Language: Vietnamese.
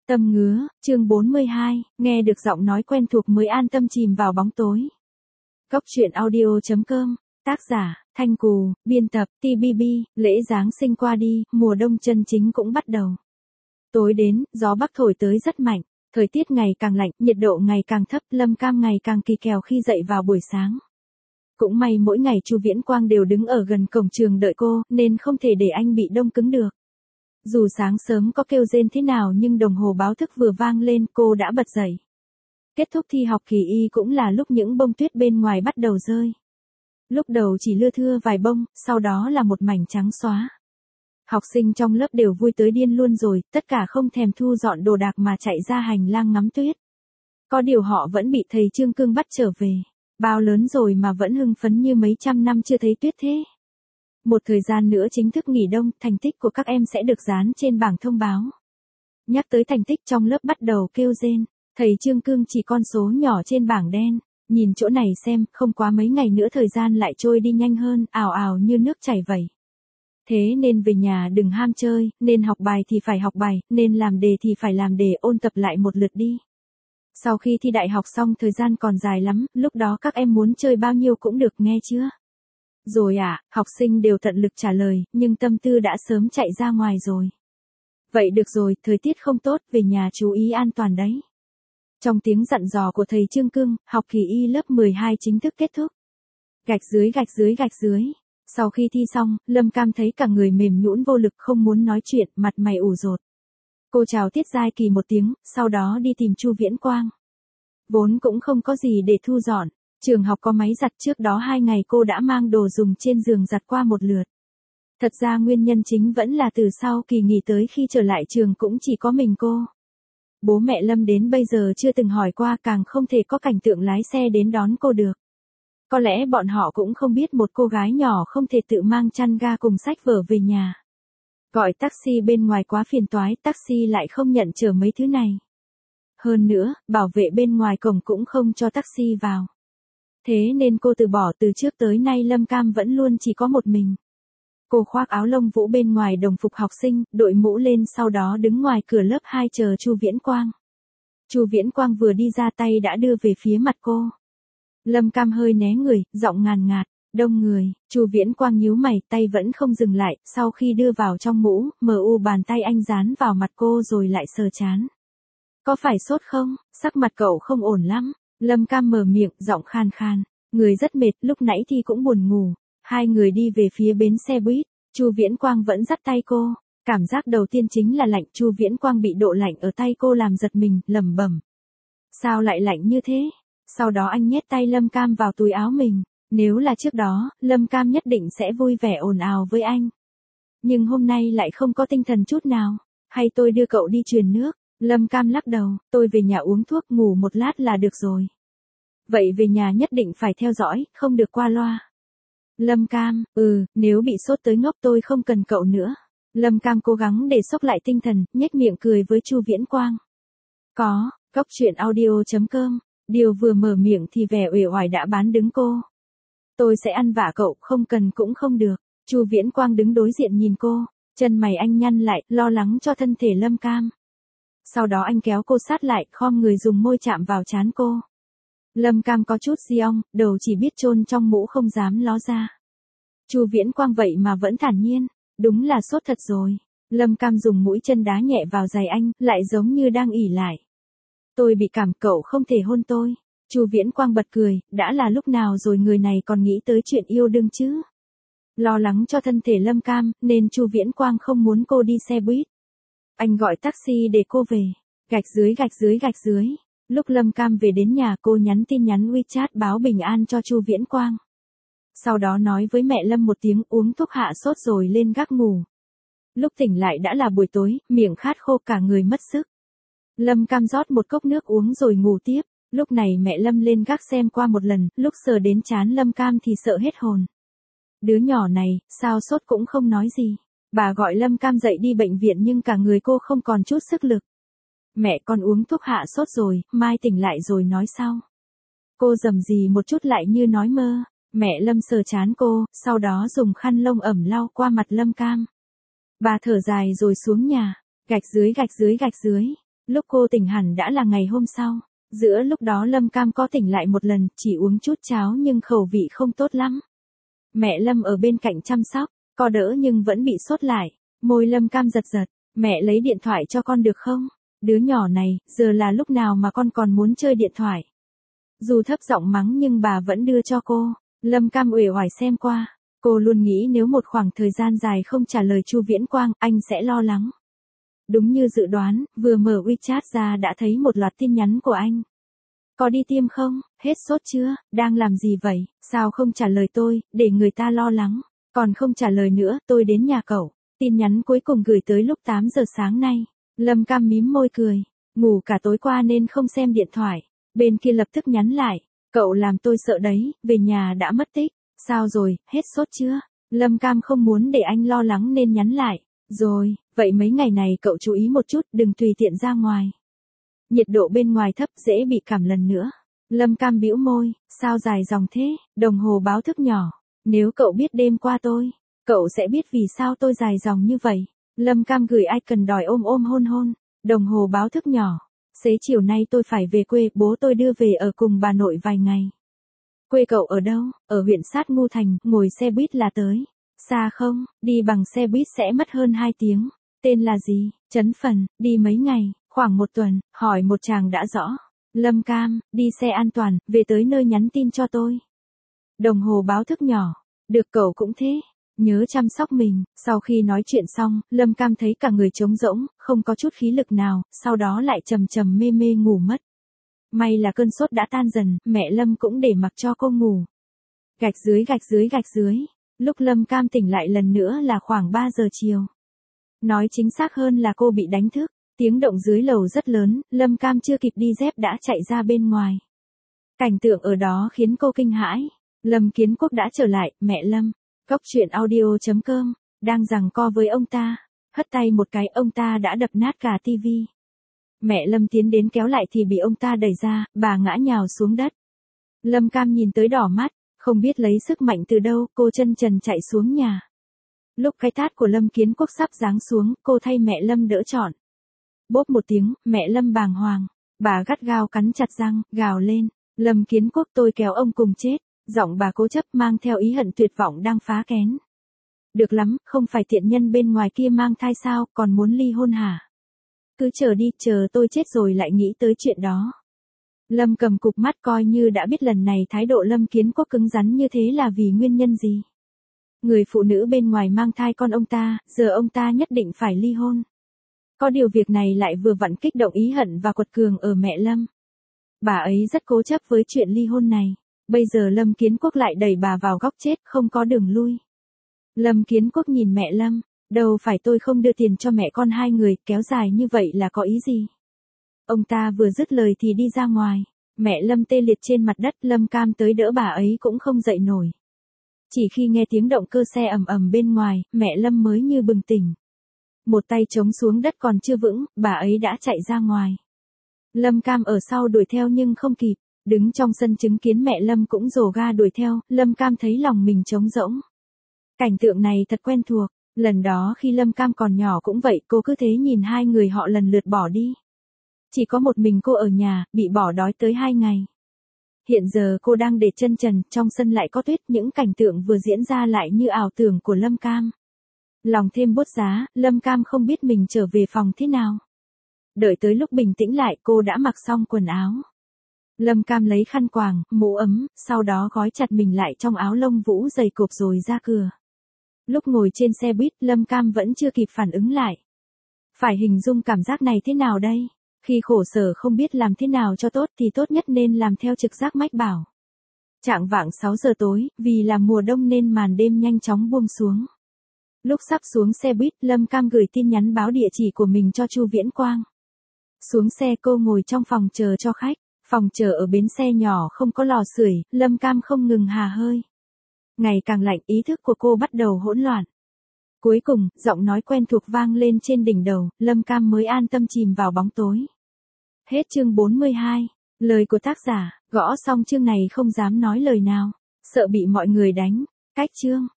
Tâm ngứa, chương 42, nghe được giọng nói quen thuộc mới an tâm chìm vào bóng tối. Cốc truyện audio.com, tác giả, Thanh Cù, biên tập, TBB, lễ Giáng sinh qua đi, mùa đông chân chính cũng bắt đầu. Tối đến, gió bắc thổi tới rất mạnh, thời tiết ngày càng lạnh, nhiệt độ ngày càng thấp, Lâm Cam ngày càng kỳ kèo khi dậy vào buổi sáng. Cũng may mỗi ngày Chu Viễn Quang đều đứng ở gần cổng trường đợi cô, nên không thể để anh bị đông cứng được. Dù sáng sớm có kêu rên thế nào nhưng đồng hồ báo thức vừa vang lên cô đã bật dậy. Kết thúc thi học kỳ y cũng là lúc những bông tuyết bên ngoài bắt đầu rơi. Lúc đầu chỉ lưa thưa vài bông, sau đó là một mảnh trắng xóa. Học sinh trong lớp đều vui tới điên luôn rồi, tất cả không thèm thu dọn đồ đạc mà chạy ra hành lang ngắm tuyết. Có điều họ vẫn bị thầy Trương Cương bắt trở về. Bao lớn rồi mà vẫn hưng phấn như mấy trăm năm chưa thấy tuyết thế. Một thời gian nữa chính thức nghỉ đông, thành tích của các em sẽ được dán trên bảng thông báo. Nhắc tới thành tích trong lớp bắt đầu kêu rên, thầy Trương Cương chỉ con số nhỏ trên bảng đen. Nhìn chỗ này xem, không quá mấy ngày nữa thời gian lại trôi đi nhanh hơn, ào ào như nước chảy vậy. Thế nên về nhà đừng ham chơi, nên học bài thì phải học bài, nên làm đề thì phải làm đề, ôn tập lại một lượt đi. Sau khi thi đại học xong thời gian còn dài lắm, lúc đó các em muốn chơi bao nhiêu cũng được, nghe chưa? Rồi ạ, học sinh đều tận lực trả lời, nhưng tâm tư đã sớm chạy ra ngoài rồi. Vậy được rồi, thời tiết không tốt, về nhà chú ý an toàn đấy. Trong tiếng dặn dò của thầy Trương Cương, học kỳ y lớp 12 chính thức kết thúc. Gạch dưới gạch dưới gạch dưới. Sau khi thi xong, Lâm Cam thấy cả người mềm nhũn vô lực không muốn nói chuyện, mặt mày ủ rột. Cô chào Tiết Giai Kỳ một tiếng, sau đó đi tìm Chu Viễn Quang. Vốn cũng không có gì để thu dọn. Trường học có máy giặt, trước đó 2 ngày cô đã mang đồ dùng trên giường giặt qua một lượt. Thật ra nguyên nhân chính vẫn là từ sau kỳ nghỉ tới khi trở lại trường cũng chỉ có mình cô. Bố mẹ Lâm đến bây giờ chưa từng hỏi qua, càng không thể có cảnh tượng lái xe đến đón cô được. Có lẽ bọn họ cũng không biết một cô gái nhỏ không thể tự mang chăn ga cùng sách vở về nhà. Gọi taxi bên ngoài quá phiền toái, taxi lại không nhận chở mấy thứ này. Hơn nữa, bảo vệ bên ngoài cổng cũng không cho taxi vào. Thế nên cô từ bỏ, từ trước tới nay Lâm Cam vẫn luôn chỉ có một mình. Cô khoác áo lông vũ bên ngoài đồng phục học sinh, đội mũ lên, sau đó đứng ngoài cửa lớp 2 chờ Chu Viễn Quang. Chu Viễn Quang vừa đi ra tay đã đưa về phía mặt cô. Lâm Cam hơi né người, giọng ngàn ngạt, đông người. Chu Viễn Quang nhíu mày, tay vẫn không dừng lại, sau khi đưa vào trong mũ, bàn tay anh dán vào mặt cô rồi lại sờ trán. Có phải sốt không? Sắc mặt cậu không ổn lắm. Lâm Cam mở miệng, giọng khan khan. Người rất mệt, lúc nãy thì cũng buồn ngủ. Hai người đi về phía bến xe buýt. Chu Viễn Quang vẫn dắt tay cô. Cảm giác đầu tiên chính là lạnh. Chu Viễn Quang bị độ lạnh ở tay cô làm giật mình, lẩm bẩm. Sao lại lạnh như thế? Sau đó anh nhét tay Lâm Cam vào túi áo mình. Nếu là trước đó, Lâm Cam nhất định sẽ vui vẻ ồn ào với anh. Nhưng hôm nay lại không có tinh thần chút nào. Hay tôi đưa cậu đi truyền nước? Lâm Cam lắc đầu, tôi về nhà uống thuốc ngủ một lát là được rồi. Vậy về nhà nhất định phải theo dõi, không được qua loa. Lâm Cam, nếu bị sốt tới ngốc tôi không cần cậu nữa. Lâm Cam cố gắng để xốc lại tinh thần, nhếch miệng cười với Chu Viễn Quang. Có, cốc truyện audio.com, điều vừa mở miệng thì vẻ uể oải đã bán đứng cô. Tôi sẽ ăn vạ cậu, không cần cũng không được. Chu Viễn Quang đứng đối diện nhìn cô, chân mày anh nhăn lại, lo lắng cho thân thể Lâm Cam. Sau đó anh kéo cô sát lại, khom người dùng môi chạm vào trán cô. Lâm Cam có chút di ong, đầu chỉ biết chôn trong mũ không dám ló ra. Chu Viễn Quang vậy mà vẫn thản nhiên, đúng là sốt thật rồi. Lâm Cam dùng mũi chân đá nhẹ vào giày anh, lại giống như đang ỉ lại. Tôi bị cảm, cậu không thể hôn tôi. Chu Viễn Quang bật cười, đã là lúc nào rồi người này còn nghĩ tới chuyện yêu đương chứ? Lo lắng cho thân thể Lâm Cam, nên Chu Viễn Quang không muốn cô đi xe buýt. Anh gọi taxi để cô về. Gạch dưới gạch dưới gạch dưới. Lúc Lâm Cam về đến nhà cô nhắn tin nhắn WeChat báo bình an cho Chu Viễn Quang. Sau đó nói với mẹ Lâm một tiếng, uống thuốc hạ sốt rồi lên gác ngủ. Lúc tỉnh lại đã là buổi tối, miệng khát khô cả người mất sức. Lâm Cam rót một cốc nước uống rồi ngủ tiếp. Lúc này mẹ Lâm lên gác xem qua một lần, lúc sờ đến trán Lâm Cam thì sợ hết hồn. Đứa nhỏ này, sao sốt cũng không nói gì. Bà gọi Lâm Cam dậy đi bệnh viện nhưng cả người cô không còn chút sức lực. Mẹ con uống thuốc hạ sốt rồi, mai tỉnh lại rồi nói sau. Cô rầm rì một chút lại như nói mơ. Mẹ Lâm sờ trán cô, sau đó dùng khăn lông ẩm lau qua mặt Lâm Cam. Bà thở dài rồi xuống nhà. Gạch dưới gạch dưới gạch dưới. Lúc cô tỉnh hẳn đã là ngày hôm sau. Giữa lúc đó Lâm Cam có tỉnh lại một lần, chỉ uống chút cháo nhưng khẩu vị không tốt lắm. Mẹ Lâm ở bên cạnh chăm sóc, có đỡ nhưng vẫn bị sốt lại. Môi Lâm Cam giật giật, mẹ lấy điện thoại cho con được không? Đứa nhỏ này, giờ là lúc nào mà con còn muốn chơi điện thoại? Dù thấp giọng mắng nhưng bà vẫn đưa cho cô. Lâm Cam uể oải xem qua. Cô luôn nghĩ nếu một khoảng thời gian dài không trả lời Chu Viễn Quang, anh sẽ lo lắng. Đúng như dự đoán, vừa mở WeChat ra đã thấy một loạt tin nhắn của anh. Có đi tiêm không? Hết sốt chưa? Đang làm gì vậy? Sao không trả lời tôi, để người ta lo lắng. Còn không trả lời nữa, tôi đến nhà cậu. Tin nhắn cuối cùng gửi tới lúc 8 giờ sáng nay. Lâm Cam mím môi cười. Ngủ cả tối qua nên không xem điện thoại. Bên kia lập tức nhắn lại. Cậu làm tôi sợ đấy, về nhà đã mất tích. Sao rồi, hết sốt chưa? Lâm Cam không muốn để anh lo lắng nên nhắn lại. Rồi, vậy mấy ngày này cậu chú ý một chút, đừng tùy tiện ra ngoài. Nhiệt độ bên ngoài thấp dễ bị cảm lần nữa. Lâm Cam bĩu môi, sao dài dòng thế, đồng hồ báo thức nhỏ. Nếu cậu biết đêm qua cậu sẽ biết vì sao tôi dài dòng như vậy. Lâm Cam gửi icon đòi ôm ôm hôn hôn. Đồng hồ báo thức nhỏ. Xế chiều nay tôi phải về quê, bố tôi đưa về ở cùng bà nội vài ngày. Quê cậu ở đâu? Ở huyện Sát Ngu Thành, ngồi xe buýt là tới. Xa không? Đi bằng xe buýt sẽ mất hơn 2 tiếng. Tên là gì? Trấn Phần, đi mấy ngày? Khoảng 1 tuần, hỏi một chàng đã rõ. Lâm Cam, đi xe an toàn, về tới nơi nhắn tin cho tôi. Đồng hồ báo thức nhỏ. Được cậu cũng thế. Nhớ chăm sóc mình. Sau khi nói chuyện xong, Lâm Cam thấy cả người trống rỗng, không có chút khí lực nào, sau đó lại trầm trầm mê mê ngủ mất. May là cơn sốt đã tan dần, mẹ Lâm cũng để mặc cho cô ngủ. Gạch dưới gạch dưới gạch dưới. Lúc Lâm Cam tỉnh lại lần nữa là khoảng 3 giờ chiều. Nói chính xác hơn là cô bị đánh thức. Tiếng động dưới lầu rất lớn, Lâm Cam chưa kịp đi dép đã chạy ra bên ngoài. Cảnh tượng ở đó khiến cô kinh hãi. Lâm Kiến Quốc đã trở lại, mẹ Lâm. Góc truyện audio.com, đang giằng co với ông ta. Hất tay một cái, ông ta đã đập nát cả tivi. Mẹ Lâm tiến đến kéo lại thì bị ông ta đẩy ra, bà ngã nhào xuống đất. Lâm Cam nhìn tới đỏ mắt, không biết lấy sức mạnh từ đâu, cô chân trần chạy xuống nhà. Lúc cái tát của Lâm Kiến Quốc sắp giáng xuống, cô thay mẹ Lâm đỡ trọn. Bốp một tiếng, mẹ Lâm bàng hoàng. Bà gắt gao cắn chặt răng, gào lên. Lâm Kiến Quốc, tôi kéo ông cùng chết. Giọng bà cố chấp mang theo ý hận tuyệt vọng đang phá kén. Được lắm, không phải tiện nhân bên ngoài kia mang thai sao, còn muốn ly hôn hả? Cứ chờ đi, chờ tôi chết rồi lại nghĩ tới chuyện đó. Lâm cầm cục mắt coi như đã biết lần này thái độ Lâm Kiến Quốc cứng rắn như thế là vì nguyên nhân gì. Người phụ nữ bên ngoài mang thai con ông ta, giờ ông ta nhất định phải ly hôn. Có điều việc này lại vừa vặn kích động ý hận và quật cường ở mẹ Lâm. Bà ấy rất cố chấp với chuyện ly hôn này. Bây giờ Lâm Kiến Quốc lại đẩy bà vào góc chết, không có đường lui. Lâm Kiến Quốc nhìn mẹ Lâm. Đâu phải tôi không đưa tiền cho mẹ con hai người, kéo dài như vậy là có ý gì? Ông ta vừa dứt lời thì đi ra ngoài. Mẹ Lâm tê liệt trên mặt đất, Lâm Cam tới đỡ bà ấy cũng không dậy nổi. Chỉ khi nghe tiếng động cơ xe ầm ầm bên ngoài, mẹ Lâm mới như bừng tỉnh. Một tay chống xuống đất còn chưa vững, bà ấy đã chạy ra ngoài. Lâm Cam ở sau đuổi theo nhưng không kịp. Đứng trong sân chứng kiến mẹ Lâm cũng rồ ga đuổi theo, Lâm Cam thấy lòng mình trống rỗng. Cảnh tượng này thật quen thuộc. Lần đó khi Lâm Cam còn nhỏ cũng vậy, cô cứ thế nhìn hai người họ lần lượt bỏ đi. Chỉ có một mình cô ở nhà, bị bỏ đói tới 2 ngày. Hiện giờ cô đang để chân trần, trong sân lại có tuyết, những cảnh tượng vừa diễn ra lại như ảo tưởng của Lâm Cam. Lòng thêm buốt giá, Lâm Cam không biết mình trở về phòng thế nào. Đợi tới lúc bình tĩnh lại, cô đã mặc xong quần áo. Lâm Cam lấy khăn quàng, mũ ấm, sau đó gói chặt mình lại trong áo lông vũ dày cộp rồi ra cửa. Lúc ngồi trên xe buýt, Lâm Cam vẫn chưa kịp phản ứng lại. Phải hình dung cảm giác này thế nào đây? Khi khổ sở không biết làm thế nào cho tốt thì tốt nhất nên làm theo trực giác mách bảo. Chạng vạng 6 giờ tối, vì là mùa đông nên màn đêm nhanh chóng buông xuống. Lúc sắp xuống xe buýt, Lâm Cam gửi tin nhắn báo địa chỉ của mình cho Chu Viễn Quang. Xuống xe cô ngồi trong phòng chờ cho khách. Phòng chờ ở bến xe nhỏ không có lò sưởi, Lâm Cam không ngừng hà hơi. Ngày càng lạnh, ý thức của cô bắt đầu hỗn loạn. Cuối cùng, giọng nói quen thuộc vang lên trên đỉnh đầu, Lâm Cam mới an tâm chìm vào bóng tối. Hết chương 42. Lời của tác giả, gõ xong chương này không dám nói lời nào, sợ bị mọi người đánh. Cách chương.